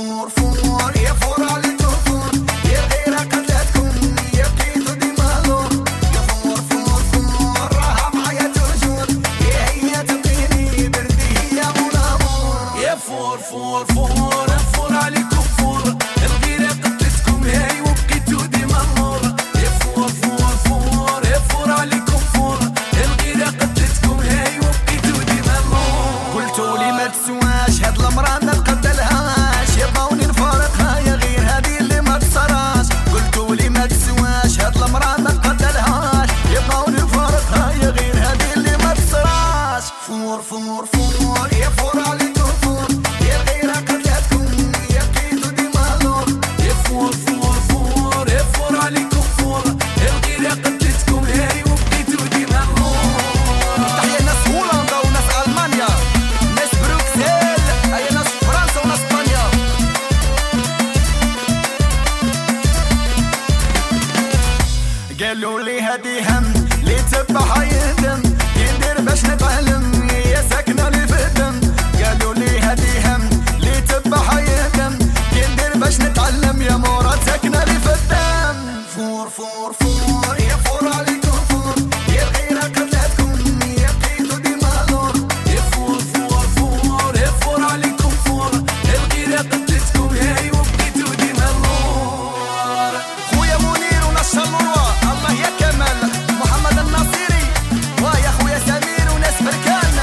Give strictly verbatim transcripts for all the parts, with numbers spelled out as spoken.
فور فور يا فور عليكم فور يا غير قتلتكم يا بقيتو ديما لور يا فور فور فور راها معايا توجور يا هي تبقيني بردي هي مولامور يا فور فور فور فور عليكم فور الغير قتلتكم هاي وبقيتو ديما لور يا فور فور فور يا فور عليكم فور الغير قتلتكم هاي وبقيتو ديما لور قلتولي ما تسواش هاد المرا ما نقبلهاش يبغوني نفارقها يا غير هادي اللي ما تصراش قلتولي ما تسواش هاد المرا ما نقبلهاش يبغوني نفارقها يا غير هادي اللي ما تصراش فور فور فور يا فور عليكم فور يا غير قتلتكم يا بقيتو ديما لور يا فور فور فور يا فور عليكم فور الغير قتلتكم هاي وبقيتو ديما لور تحية ناس هولندا وناس ألمانيا ناس بروكسل أي ناس فرنسا وناس إسبانيا قالوا لي هادي هم لي تبعها يندم يندير باش نتعلم يا ساكنة لي في الدم قالوا لي هادي هم لي تبعها يندم يندير باش نتعلم يا مورا ساكنة لي في الدم فور فور فور يا فور عليكم فور يا غير قتلتكم يا بقيتو ديما لور يا فور فور فور يا فور عليكم فور الغير قتلتكم هاي وبقيتو ديما لور خويا منير وناس شلوروا الله يا كمال محمد الناصيري ويا خويا سمير وناس بركان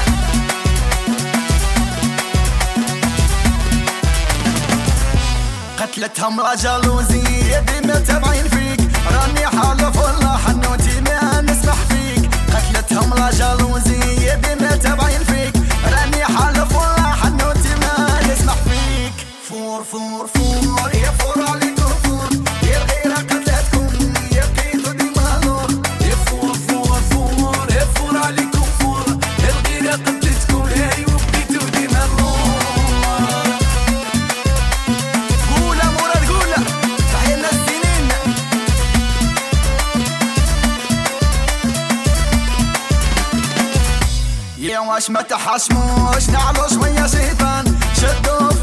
قتلتهم لا جالوزي ديما تابعين فيك راني حالف والله حنوتي ما نسمح فيك قتلتهم لا جالوزي ديما تابعين فيك راني حالف والله حنوتي ما نسمح فيك فور فور فور يا فور عليكم فور يا غير قتلتكم يا بقيتو ديما لور يا فور فور فور يا فور عليكم فور الغير قتلتكم هاي وبقيتو ديما لور قولة مراد قولة تحية الناس سنين يا واش ما تحشموش نعلو شوية شيطان شدو